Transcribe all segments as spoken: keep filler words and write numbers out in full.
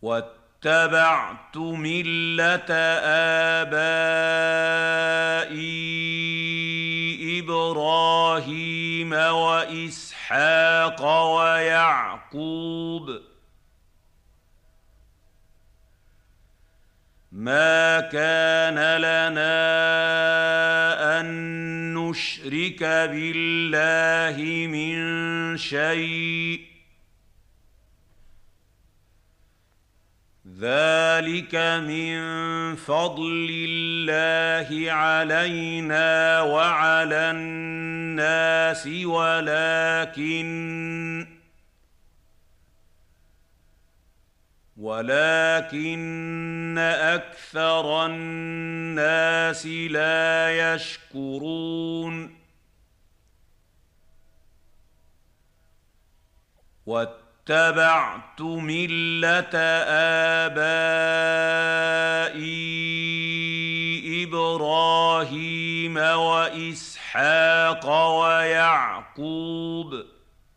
واتبعت ملة آبائي إبراهيم وإسحاق ويعقوب ما كان لنا أن نشرك بالله من شيء ذلك من فضل الله علينا وعلى الناس ولكن ولكن أكثر الناس لا يشكرون واتبعت ملة آبائي إبراهيم وإسحاق ويعقوب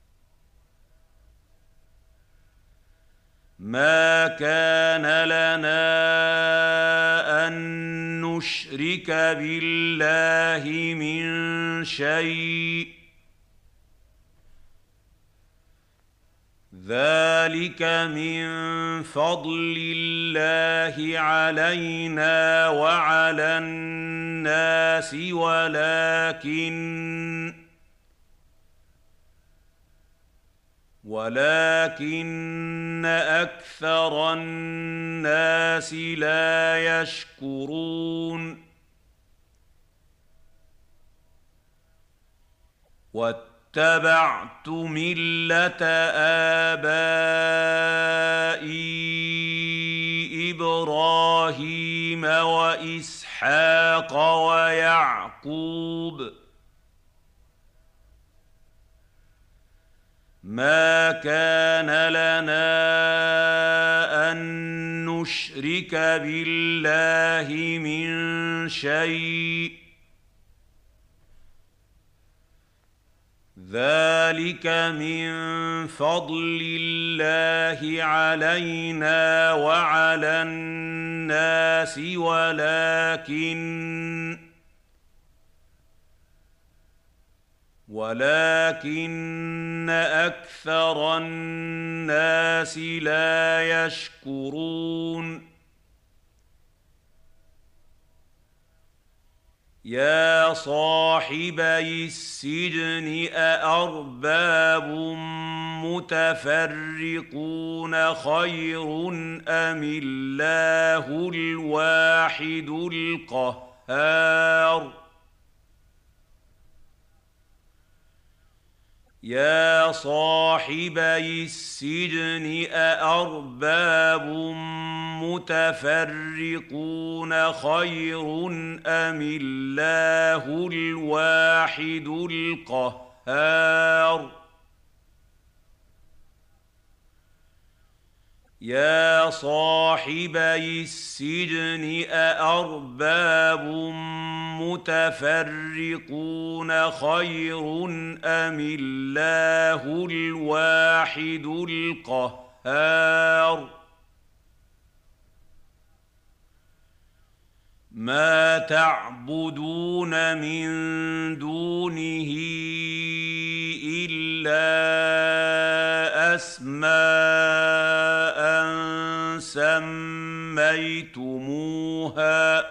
ما كان لنا أن نشرك بالله من شيء ذلك من فضل الله علينا وعلى الناس ولكن ولكن أكثر الناس لا يشكرون واتبعت ملة آبائي إبراهيم وإسحاق ويعقوب ما كان لنا أن نشرك بالله من شيء ذلك من فضل الله علينا وعلى الناس ولكن ولكن أكثر الناس لا يشكرون يا صاحبي السجن أأرباب متفرقون خير أم الله الواحد القهار يا صاحبي السجن أأرباب متفرقون خير أم الله الواحد القهار يا صاحبي السجن أأرباب متفرقون خير أم الله الواحد القهار ما تعبدون من دونه إلا أسماء سميتموها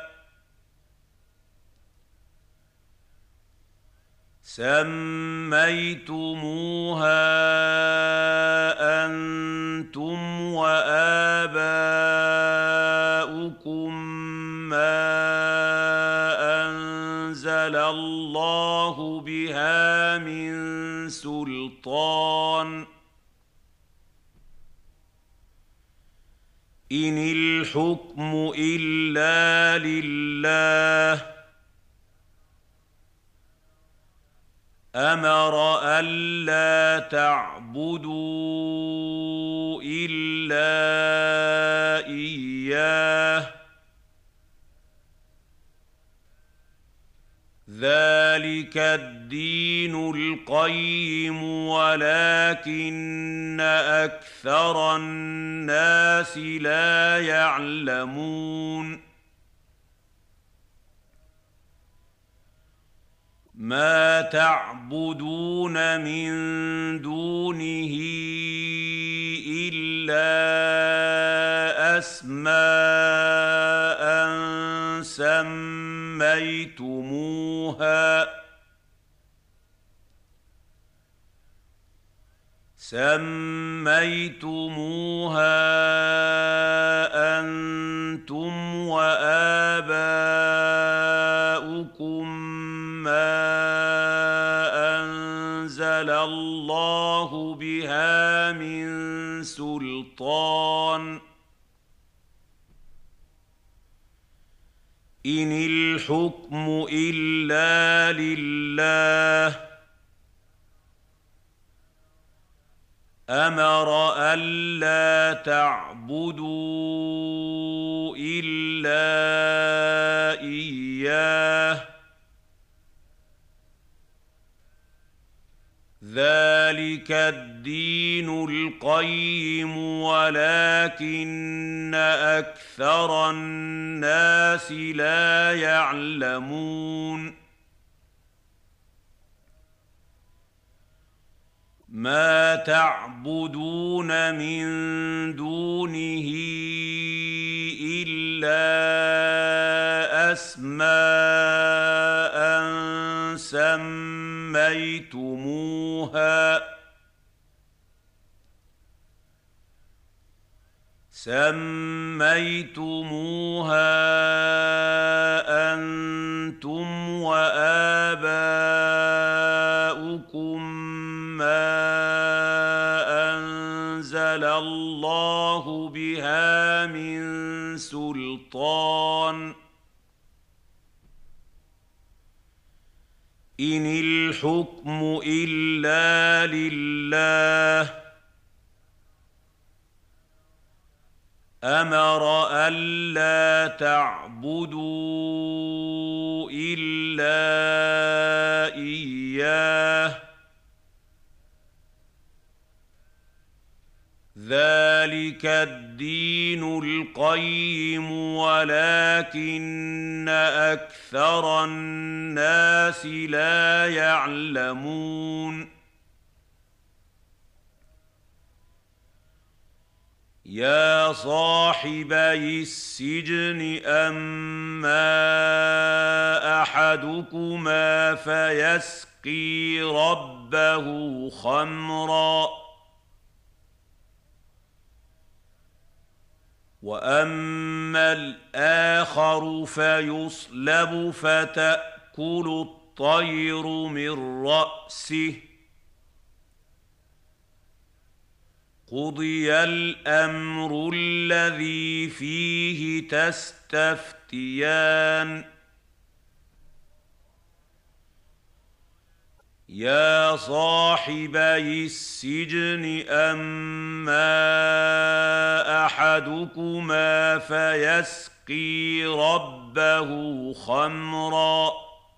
سميتموها أنتم وآباؤكم ما أنزل الله بها من سلطان إن الحكم إلا لله أمر ألا تعبدوا إلا إياه ذلك الدين القيم ولكن أكثر الناس لا يعلمون ما تعبدون من دونه إلا أسماء سميتموها سميتموها أنتم وآباؤكم ما أنزل الله بها من سلطان إن الحكم إلا لله أمر ألا تعبدوا إلا إياه ذلك الدين القيم ولكن أكثر الناس لا يعلمون ما تعبدون من دونه إلا أسماء سميتموها سميتموها أنتم وآباؤكم ما أنزل الله بها من سلطان إن الحكم إلا لله أمر ألا تعبدوا إلا إياه ذلك الدين القيم ولكن أكثر الناس لا يعلمون يا صاحبي السجن أما أحدكما فيسقي ربه خمرا وأما الآخر فيصلب فتأكل الطير من رأسه قضي الأمر الذي فيه تستفتيان يا صاحبي السجن أما أحدكما فيسقي ربه خمرا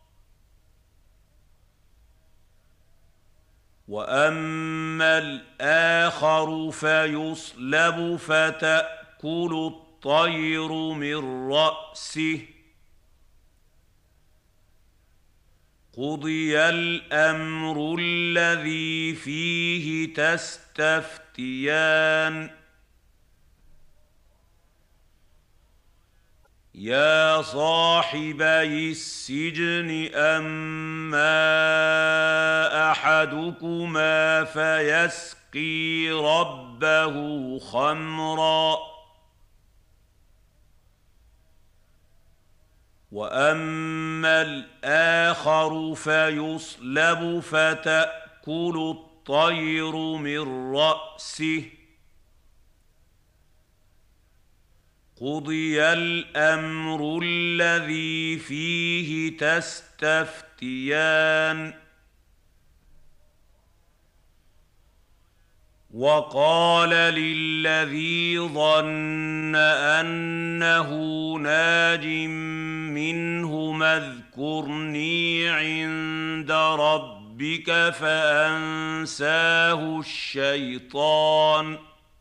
وأما الآخر فيصلب فتأكل الطير من رأسه قضي الأمر الذي فيه تستفتيان يا صاحبي السجن أما أحدكما فيسقي ربه خمرا وأما الآخر فيصلب فتأكل الطير من رأسه قضي الأمر الذي فيه تستفتيان وقال للذي ظن أنه ناج منهما اذكرني اذكرني عند ربك فأنساه الشيطان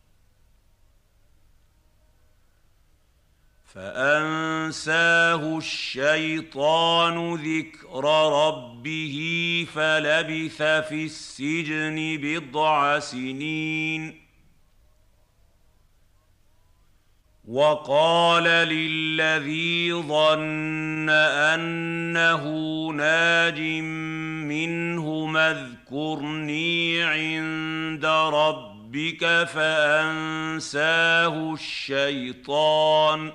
فأنساه الشيطان ذكر ربه فلبث في السجن بضع سنين وقال للذي ظن أنه ناج منه اذكرني عند ربك فأنساه الشيطان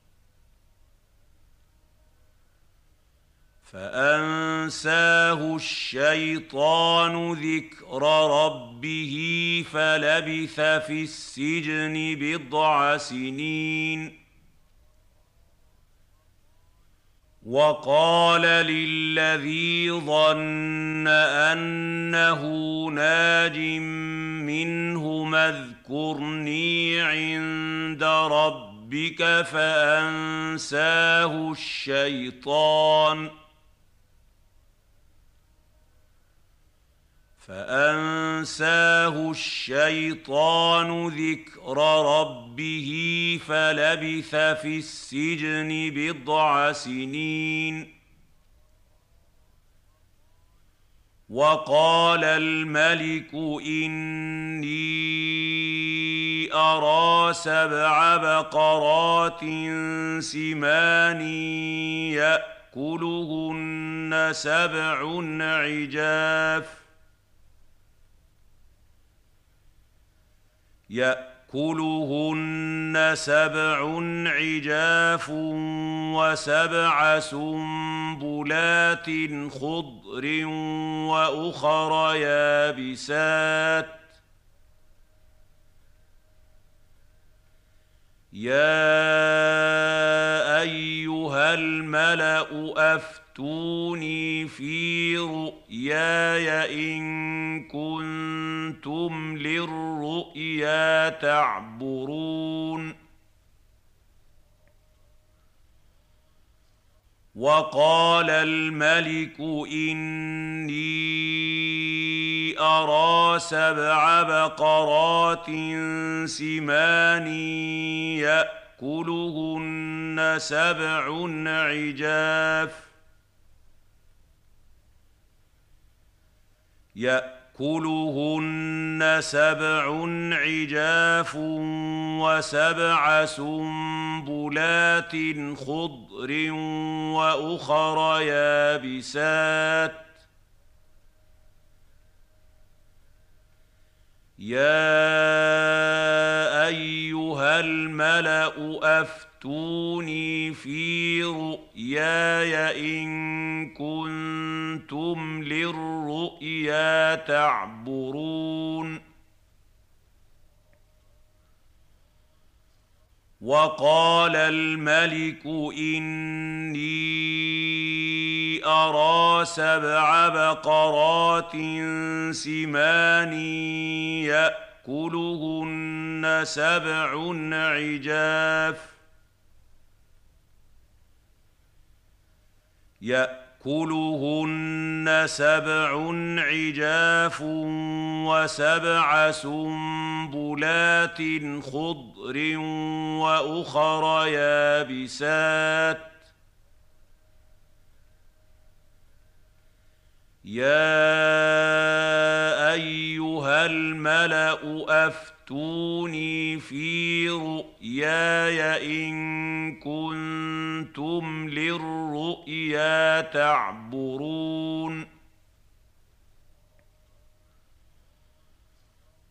فأنساه الشيطان ذكر ربه فلبث في السجن بضع سنين وقال للذي ظن أنه ناج منه اذكرني عند ربك فأنساه الشيطان فأنساه الشيطان ذكر ربه فلبث في السجن بضع سنين وقال الملك إني أرى سبع بقرات سمان يأكلهن سبع عجاف يأكلهن سبع عجاف وسبع سنبلات خضر وأخر يابسات يا أيها الملأ أفتوني في رؤياي إن كنتم للرؤيا تعبرون وقال الملك إني أرى سبع بقرات سمان يأكلهن سبع عجاف يأكلهن سبع عجاف وسبع سنبلات خضر وأخر يابسات يا أيها الملأ أفتوني في رؤياي إن كنتم للرؤيا تعبرون وقال الملك إني أرى سبع بقرات سمان يأكلهن سبع عجاف يأكلهن سبع عجاف وسبع سنبلات خضر وأخر يابسات يا أيها الملأ أفتوني في رؤياي إن كنتم للرؤيا تعبرون